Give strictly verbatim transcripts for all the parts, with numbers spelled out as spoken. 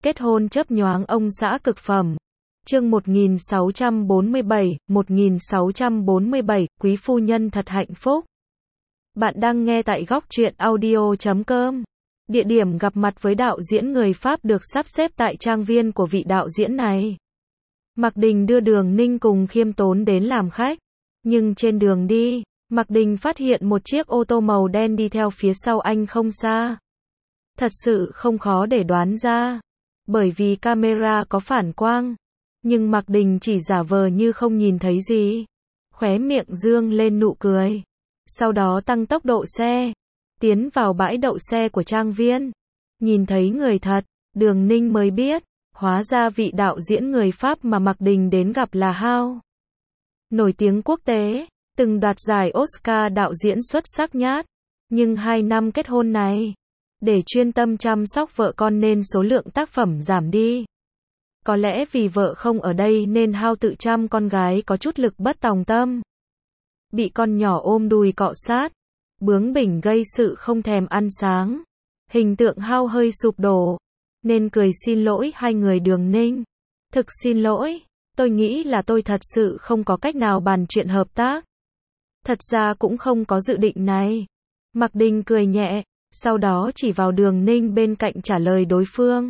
Kết hôn chớp nhoáng ông xã cực phẩm. Chương một nghìn sáu trăm bốn mươi bảy, một nghìn sáu trăm bốn mươi bảy, quý phu nhân thật hạnh phúc. Bạn đang nghe tại góc truyện audio chấm com. Địa điểm gặp mặt với đạo diễn người Pháp được sắp xếp tại trang viên của vị đạo diễn này. Mạc Đình đưa Đường Ninh cùng Khiêm Tốn đến làm khách. Nhưng trên đường đi, Mạc Đình phát hiện một chiếc ô tô màu đen đi theo phía sau anh không xa. Thật sự không khó để đoán ra, bởi vì camera có phản quang. Nhưng Mạc Đình chỉ giả vờ như không nhìn thấy gì. Khóe miệng dương lên nụ cười. Sau đó tăng tốc độ xe, tiến vào bãi đậu xe của trang viên. Nhìn thấy người thật, Đường Ninh mới biết, hóa ra vị đạo diễn người Pháp mà Mạc Đình đến gặp là Hao. Nổi tiếng quốc tế, từng đoạt giải Oscar đạo diễn xuất sắc nhất. Nhưng hai năm kết hôn này, để chuyên tâm chăm sóc vợ con nên số lượng tác phẩm giảm đi. Có lẽ vì vợ không ở đây nên Hao tự chăm con gái có chút lực bất tòng tâm. Bị con nhỏ ôm đùi cọ sát, bướng bỉnh gây sự không thèm ăn sáng. Hình tượng Hao hơi sụp đổ, nên cười xin lỗi hai người Đường Ninh. Thực xin lỗi, tôi nghĩ là tôi thật sự không có cách nào bàn chuyện hợp tác. Thật ra cũng không có dự định này. Mạc Đình cười nhẹ, sau đó chỉ vào Đường Ninh bên cạnh trả lời đối phương.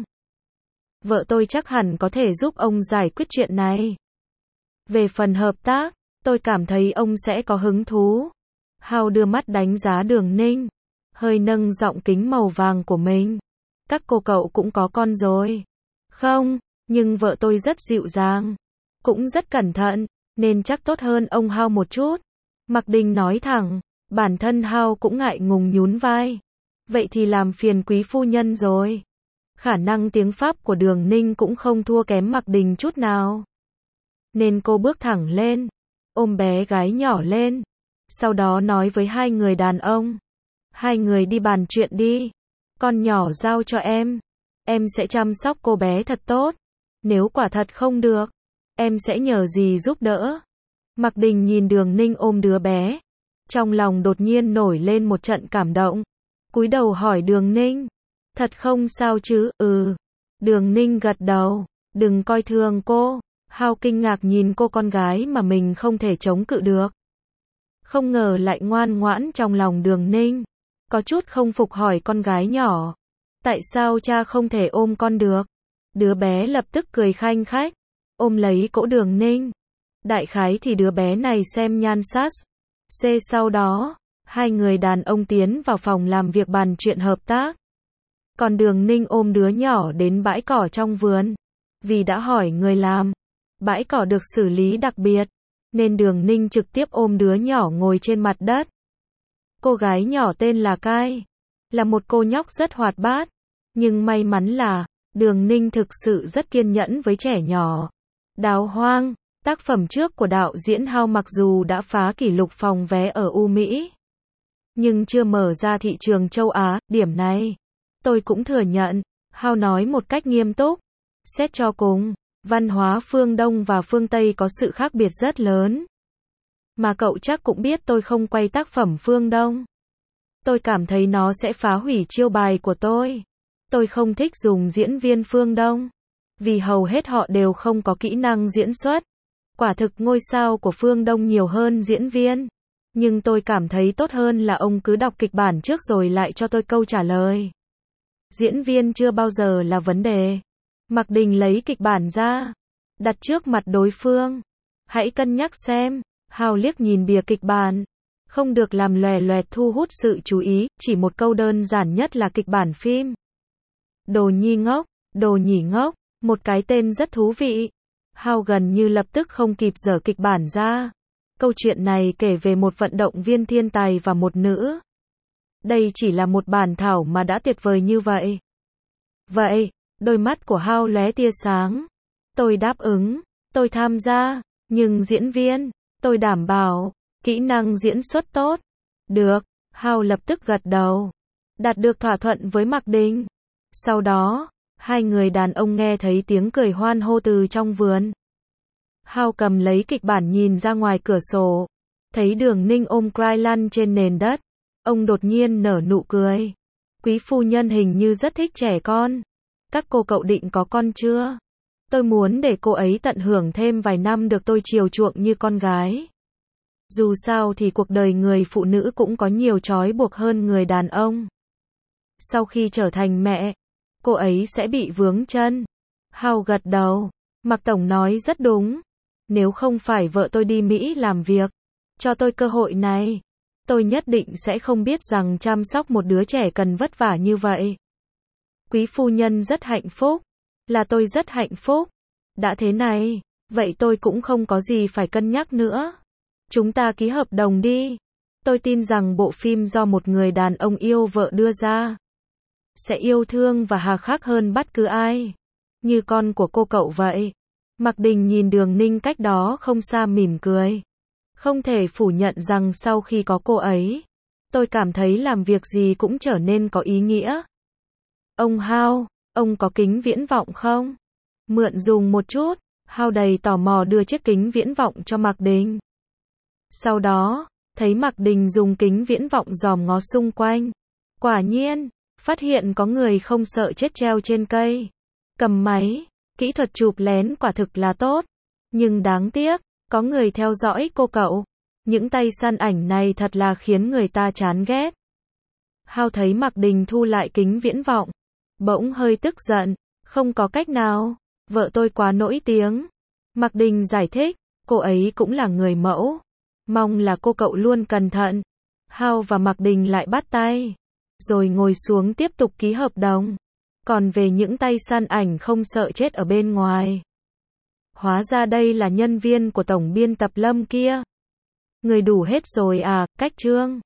Vợ tôi chắc hẳn có thể giúp ông giải quyết chuyện này. Về phần hợp tác, tôi cảm thấy ông sẽ có hứng thú. Hao đưa mắt đánh giá Đường Ninh, hơi nâng giọng kính màu vàng của mình. Các cô cậu cũng có con rồi. Không, nhưng vợ tôi rất dịu dàng, cũng rất cẩn thận, nên chắc tốt hơn ông Hao một chút. Mạc Đình nói thẳng, bản thân Hao cũng ngại ngùng nhún vai. Vậy thì làm phiền quý phu nhân rồi. Khả năng tiếng Pháp của Đường Ninh cũng không thua kém Mạc Đình chút nào. Nên cô bước thẳng lên, ôm bé gái nhỏ lên. Sau đó nói với hai người đàn ông. Hai người đi bàn chuyện đi. Con nhỏ giao cho em. Em sẽ chăm sóc cô bé thật tốt. Nếu quả thật không được, em sẽ nhờ gì giúp đỡ. Mạc Đình nhìn Đường Ninh ôm đứa bé. Trong lòng đột nhiên nổi lên một trận cảm động. Cúi đầu hỏi Đường Ninh. Thật không sao chứ? Ừ. Đường Ninh gật đầu. Đừng coi thường cô. Hao kinh ngạc nhìn cô con gái mà mình không thể chống cự được. Không ngờ lại ngoan ngoãn trong lòng Đường Ninh. Có chút không phục hỏi con gái nhỏ. Tại sao cha không thể ôm con được? Đứa bé lập tức cười khanh khách, ôm lấy cổ Đường Ninh. Đại khái thì đứa bé này xem nhan sắc. C sau đó, hai người đàn ông tiến vào phòng làm việc bàn chuyện hợp tác. Còn Đường Ninh ôm đứa nhỏ đến bãi cỏ trong vườn. Vì đã hỏi người làm, bãi cỏ được xử lý đặc biệt, nên Đường Ninh trực tiếp ôm đứa nhỏ ngồi trên mặt đất. Cô gái nhỏ tên là Cai, là một cô nhóc rất hoạt bát. Nhưng may mắn là, Đường Ninh thực sự rất kiên nhẫn với trẻ nhỏ. Đào Hoang, tác phẩm trước của đạo diễn Hao mặc dù đã phá kỷ lục phòng vé ở U Mỹ, nhưng chưa mở ra thị trường châu Á. Điểm này, tôi cũng thừa nhận. Hao nói một cách nghiêm túc. Xét cho cùng, văn hóa phương Đông và phương Tây có sự khác biệt rất lớn. Mà cậu chắc cũng biết tôi không quay tác phẩm phương Đông. Tôi cảm thấy nó sẽ phá hủy chiêu bài của tôi. Tôi không thích dùng diễn viên phương Đông, vì hầu hết họ đều không có kỹ năng diễn xuất. Quả thực ngôi sao của phương Đông nhiều hơn diễn viên. Nhưng tôi cảm thấy tốt hơn là ông cứ đọc kịch bản trước rồi lại cho tôi câu trả lời. Diễn viên chưa bao giờ là vấn đề. Mạc Đình lấy kịch bản ra, đặt trước mặt đối phương. Hãy cân nhắc xem. Hao liếc nhìn bìa kịch bản. Không được làm lòe loẹt thu hút sự chú ý, chỉ một câu đơn giản nhất là kịch bản phim. Đồ nhi ngốc, đồ nhỉ ngốc, một cái tên rất thú vị. Hao gần như lập tức không kịp dở kịch bản ra. Câu chuyện này kể về một vận động viên thiên tài và một nữ. Đây chỉ là một bản thảo mà đã tuyệt vời như vậy. Vậy, đôi mắt của Hao lóe tia sáng. Tôi đáp ứng, tôi tham gia, nhưng diễn viên, tôi đảm bảo, kỹ năng diễn xuất tốt. Được, Hao lập tức gật đầu. Đạt được thỏa thuận với Mạc Đình. Sau đó, hai người đàn ông nghe thấy tiếng cười hoan hô từ trong vườn. Hao cầm lấy kịch bản nhìn ra ngoài cửa sổ. Thấy Đường Ninh ôm Cai lăn trên nền đất. Ông đột nhiên nở nụ cười. Quý phu nhân hình như rất thích trẻ con. Các cô cậu định có con chưa? Tôi muốn để cô ấy tận hưởng thêm vài năm được tôi chiều chuộng như con gái. Dù sao thì cuộc đời người phụ nữ cũng có nhiều trói buộc hơn người đàn ông. Sau khi trở thành mẹ, cô ấy sẽ bị vướng chân. Hao gật đầu. Mạc Tổng nói rất đúng. Nếu không phải vợ tôi đi Mỹ làm việc, cho tôi cơ hội này, tôi nhất định sẽ không biết rằng chăm sóc một đứa trẻ cần vất vả như vậy. Quý phu nhân rất hạnh phúc. Là tôi rất hạnh phúc. Đã thế này, vậy tôi cũng không có gì phải cân nhắc nữa. Chúng ta ký hợp đồng đi. Tôi tin rằng bộ phim do một người đàn ông yêu vợ đưa ra sẽ yêu thương và hà khắc hơn bất cứ ai. Như con của cô cậu vậy. Mạc Đình nhìn Đường Ninh cách đó không xa mỉm cười. Không thể phủ nhận rằng sau khi có cô ấy, tôi cảm thấy làm việc gì cũng trở nên có ý nghĩa. Ông Hao, ông có kính viễn vọng không? Mượn dùng một chút. Hao đầy tò mò đưa chiếc kính viễn vọng cho Mạc Đình. Sau đó, thấy Mạc Đình dùng kính viễn vọng dòm ngó xung quanh. Quả nhiên, phát hiện có người không sợ chết treo trên cây. Cầm máy, kỹ thuật chụp lén quả thực là tốt. Nhưng đáng tiếc, có người theo dõi cô cậu. Những tay săn ảnh này thật là khiến người ta chán ghét. Hao thấy Mạc Đình thu lại kính viễn vọng. Bỗng hơi tức giận. Không có cách nào. Vợ tôi quá nổi tiếng. Mạc Đình giải thích. Cô ấy cũng là người mẫu. Mong là cô cậu luôn cẩn thận. Hao và Mạc Đình lại bắt tay. Rồi ngồi xuống tiếp tục ký hợp đồng. Còn về những tay săn ảnh không sợ chết ở bên ngoài. Hóa ra đây là nhân viên của tổng biên tập Lâm kia. Người đủ hết rồi à, cách trương.